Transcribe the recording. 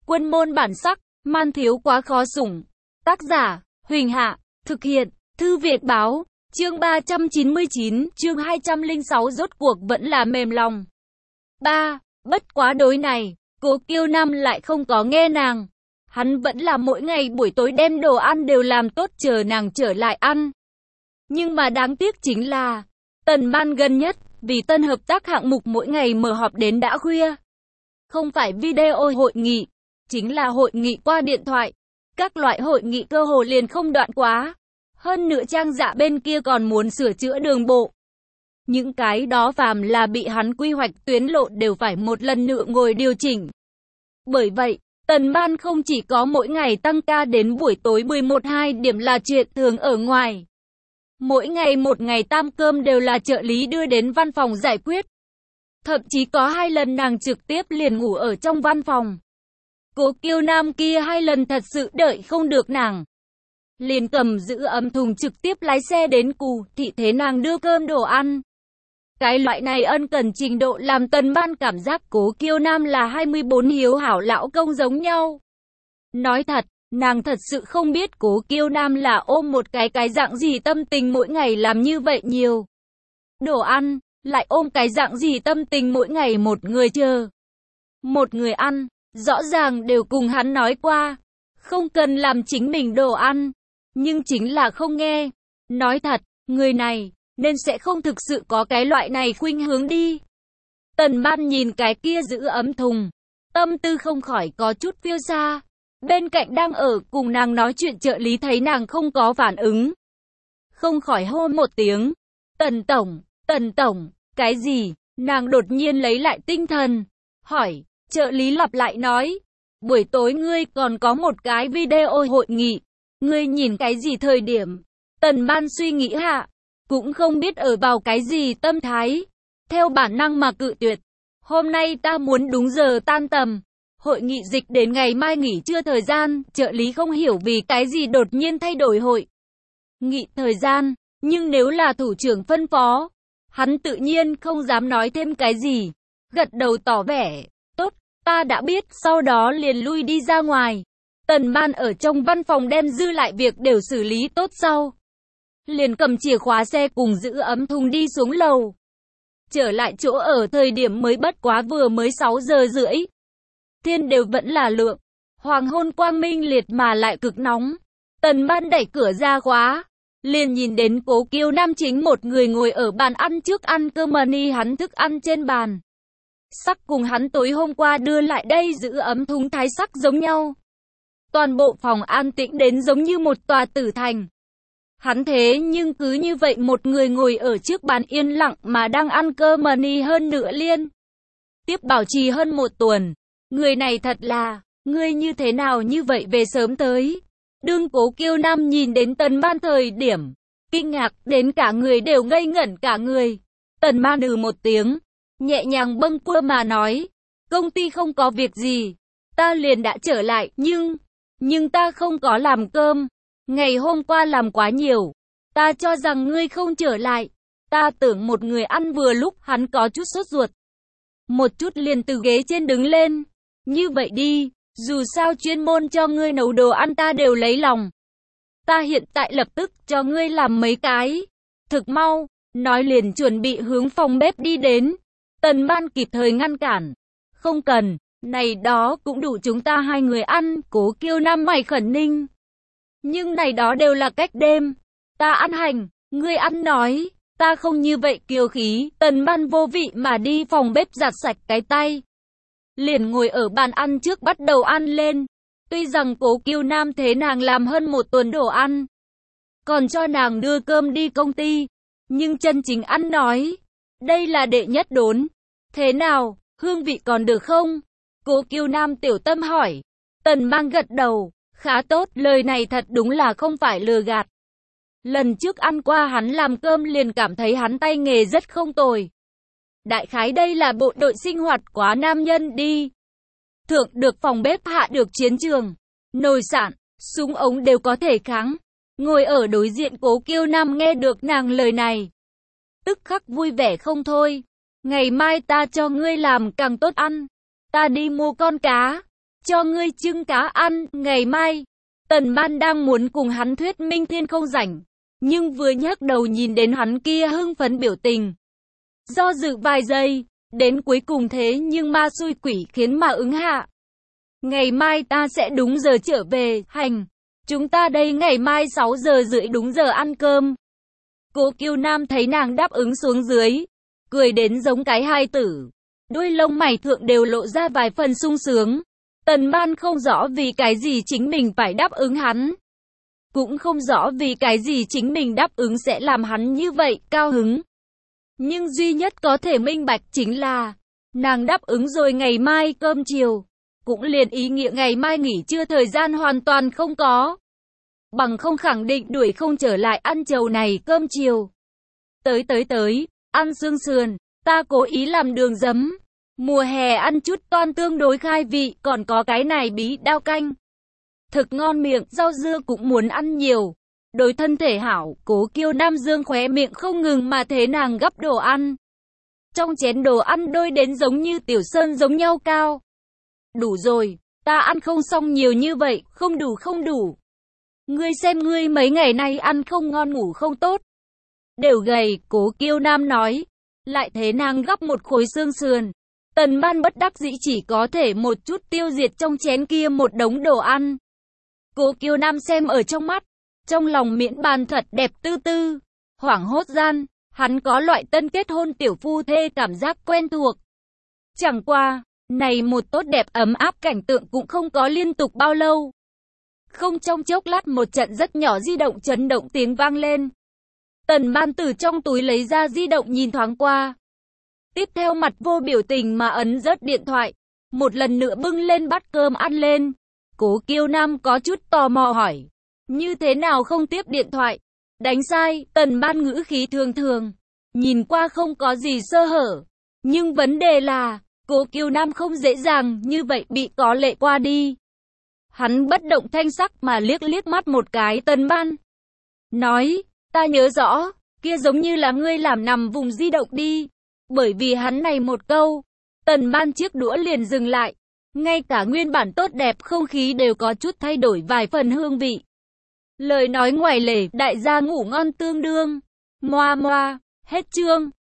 Quân môn bản sắc, man thiếu quá khó sủng. Tác giả, Huỳnh Hạ, thực hiện, Thư Việt Báo, chương 399, chương 206 rốt cuộc vẫn là mềm lòng. 3. Bất quá đối này, Cố Kiêu Nam lại không có nghe nàng. Hắn vẫn là mỗi ngày buổi tối đem đồ ăn đều làm tốt chờ nàng trở lại ăn. Nhưng mà đáng tiếc chính là, Tần Ban gần nhất, vì tân hợp tác hạng mục mỗi ngày mở họp đến đã khuya. Không phải video hội nghị, chính là hội nghị qua điện thoại. Các loại hội nghị cơ hồ liền không đoạn quá. Hơn nữa Trang Dạ bên kia còn muốn sửa chữa đường bộ. Những cái đó phàm là bị hắn quy hoạch tuyến lộ đều phải một lần nữa ngồi điều chỉnh. Bởi vậy, Tần Ban không chỉ có mỗi ngày tăng ca đến buổi tối 11-2 điểm là chuyện thường ở ngoài. Mỗi ngày một ngày tam cơm đều là trợ lý đưa đến văn phòng giải quyết. Thậm chí có 2 lần nàng trực tiếp liền ngủ ở trong văn phòng. Cố Kiêu Nam kia 2 lần thật sự đợi không được nàng. Liền cầm giữ ấm thùng trực tiếp lái xe đến Cù Thị thế nàng đưa cơm đồ ăn. Cái loại này ân cần trình độ làm Tần Ban cảm giác Cố Kiêu Nam là 24 hiếu hảo lão công giống nhau. Nói thật, nàng thật sự không biết Cố Kiêu Nam là ôm một cái dạng gì tâm tình mỗi ngày làm như vậy nhiều đồ ăn, lại ôm cái dạng gì tâm tình mỗi ngày một người chờ, một người ăn. Rõ ràng đều cùng hắn nói qua, không cần làm chính mình đồ ăn, nhưng chính là không nghe. Nói thật, người này, nên sẽ không thực sự có cái loại này khuynh hướng đi. Tần Ban nhìn cái kia giữ ấm thùng, tâm tư không khỏi có chút phiêu xa. Bên cạnh đang ở cùng nàng nói chuyện trợ lý thấy nàng không có phản ứng, không khỏi hô một tiếng, Tần Tổng, cái gì? Nàng đột nhiên lấy lại tinh thần, hỏi. Trợ lý lặp lại nói, buổi tối ngươi còn có một cái video hội nghị, ngươi nhìn cái gì thời điểm? Tần Ban suy nghĩ hạ, cũng không biết ở vào cái gì tâm thái, theo bản năng mà cự tuyệt. Hôm nay ta muốn đúng giờ tan tầm, hội nghị dịch đến ngày mai nghỉ trưa thời gian. Trợ lý không hiểu vì cái gì đột nhiên thay đổi hội nghị thời gian, nhưng nếu là thủ trưởng phân phó, hắn tự nhiên không dám nói thêm cái gì, gật đầu tỏ vẻ. Tốt, ta đã biết, sau đó liền lui đi ra ngoài. Tần Ban ở trong văn phòng đem dư lại việc đều xử lý tốt sau, liền cầm chìa khóa xe cùng giữ ấm thùng đi xuống lầu. Trở lại chỗ ở thời điểm mới bất quá vừa mới 6 giờ rưỡi. Thiên đều vẫn là lượng, hoàng hôn quang minh liệt mà lại cực nóng. Tần Ban đẩy cửa ra khóa, liền nhìn đến Cố Kiêu Nam chính một người ngồi ở bàn ăn trước ăn cơm mani hắn thức ăn trên bàn. Sắc cùng hắn tối hôm qua đưa lại đây giữ ấm thùng thái sắc giống nhau. Toàn bộ phòng an tĩnh đến giống như một tòa tử thành. Hắn thế nhưng cứ như vậy một người ngồi ở trước bàn yên lặng mà đang ăn cơm mani hơn nửa liên tiếp bảo trì hơn 1 tuần. Người này thật là, ngươi như thế nào như vậy về sớm tới. Đương Cố Kiêu Nam nhìn đến Tần Ban thời điểm, kinh ngạc đến cả người đều ngây ngẩn cả người. Tần Ban một tiếng, nhẹ nhàng bâng quơ mà nói, công ty không có việc gì, ta liền đã trở lại, nhưng ta không có làm cơm, ngày hôm qua làm quá nhiều, ta cho rằng ngươi không trở lại, ta tưởng một người ăn. Vừa lúc hắn có chút sốt ruột, một chút liền từ ghế trên đứng lên, như vậy đi, dù sao chuyên môn cho ngươi nấu đồ ăn ta đều lấy lòng, ta hiện tại lập tức cho ngươi làm mấy cái, thực mau, nói liền chuẩn bị hướng phòng bếp đi đến. Tần Ban kịp thời ngăn cản, không cần, này đó cũng đủ chúng ta 2 người ăn. Cố Kiêu Nam mày khẩn ninh, nhưng này đó đều là cách đêm, ta ăn hành, ngươi ăn nói, ta không như vậy kiêu khí. Tần Ban vô vị mà đi phòng bếp giặt sạch cái tay, liền ngồi ở bàn ăn trước bắt đầu ăn lên. Tuy rằng Cố Kiêu Nam thế nàng làm hơn 1 tuần đồ ăn, còn cho nàng đưa cơm đi công ty, nhưng chân chính ăn nói, đây là đệ nhất đốn. Thế nào, hương vị còn được không? Cố Kiêu Nam tiểu tâm hỏi. Tần Ban gật đầu, khá tốt. Lời này thật đúng là không phải lừa gạt. Lần trước ăn qua hắn làm cơm liền cảm thấy hắn tay nghề rất không tồi. Đại khái đây là bộ đội sinh hoạt quá nam nhân đi. Thượng được phòng bếp, hạ được chiến trường, nồi sạn, súng ống đều có thể kháng. Ngồi ở đối diện Cố Kiêu Nam nghe được nàng lời này, tức khắc vui vẻ không thôi. Ngày mai ta cho ngươi làm càng tốt ăn. Ta đi mua con cá, cho ngươi trứng cá ăn, ngày mai. Tần Ban đang muốn cùng hắn thuyết minh thiên không rảnh, nhưng vừa nhấc đầu nhìn đến hắn kia hưng phấn biểu tình. Do dự vài giây, đến cuối cùng thế nhưng ma xui quỷ khiến mà ứng hạ. Ngày mai ta sẽ đúng giờ trở về, hành. Chúng ta đây ngày mai 6 giờ rưỡi đúng giờ ăn cơm. Cố Kiêu Nam thấy nàng đáp ứng xuống dưới, cười đến giống cái hài tử. Đuôi lông mày thượng đều lộ ra vài phần sung sướng. Tần Ban không rõ vì cái gì chính mình phải đáp ứng hắn. Cũng không rõ vì cái gì chính mình đáp ứng sẽ làm hắn như vậy, cao hứng. Nhưng duy nhất có thể minh bạch chính là, nàng đáp ứng rồi ngày mai cơm chiều. Cũng liền ý nghĩa ngày mai nghỉ trưa thời gian hoàn toàn không có. Bằng không khẳng định đuổi không trở lại ăn chầu này cơm chiều. Tới, ăn xương sườn, ta cố ý làm đường giấm. Mùa hè ăn chút toan tương đối khai vị, còn có cái này bí đao canh. Thực ngon miệng, rau dưa cũng muốn ăn nhiều. Đối thân thể hảo, Cố Kiêu Nam dương khóe miệng không ngừng mà thế nàng gấp đồ ăn. Trong chén đồ ăn đôi đến giống như tiểu sơn giống nhau cao. Đủ rồi, ta ăn không xong nhiều như vậy, không đủ. Ngươi xem ngươi mấy ngày nay ăn không ngon ngủ không tốt. Đều gầy, Cố Kiêu Nam nói. Lại thế nàng gắp một khối xương sườn. Tần Ban bất đắc dĩ chỉ có thể một chút tiêu diệt trong chén kia một đống đồ ăn. Cố Kiêu Nam xem ở trong mắt, trong lòng miễn bàn thật đẹp tư tư. Hoảng hốt gian, hắn có loại tân kết hôn tiểu phu thê cảm giác quen thuộc. Chẳng qua, này một tốt đẹp ấm áp cảnh tượng cũng không có liên tục bao lâu. Không trong chốc lát một trận rất nhỏ di động chấn động tiếng vang lên. Tần Ban từ trong túi lấy ra di động nhìn thoáng qua. Tiếp theo mặt vô biểu tình mà ấn rớt điện thoại. Một lần nữa bưng lên bát cơm ăn lên. Cố Kiêu Nam có chút tò mò hỏi. Như thế nào không tiếp điện thoại? Đánh sai, Tần Ban ngữ khí thường thường. Nhìn qua không có gì sơ hở. Nhưng vấn đề là, Cố Kiêu Nam không dễ dàng như vậy bị có lệ qua đi. Hắn bất động thanh sắc mà liếc mắt một cái Tần Ban. Nói, ta nhớ rõ, kia giống như là ngươi làm nằm vùng di động đi. Bởi vì hắn này một câu, Tần Ban chiếc đũa liền dừng lại. Ngay cả nguyên bản tốt đẹp không khí đều có chút thay đổi vài phần hương vị. Lời nói ngoài lề, đại gia ngủ ngon tương đương. Moa moa, hết chương.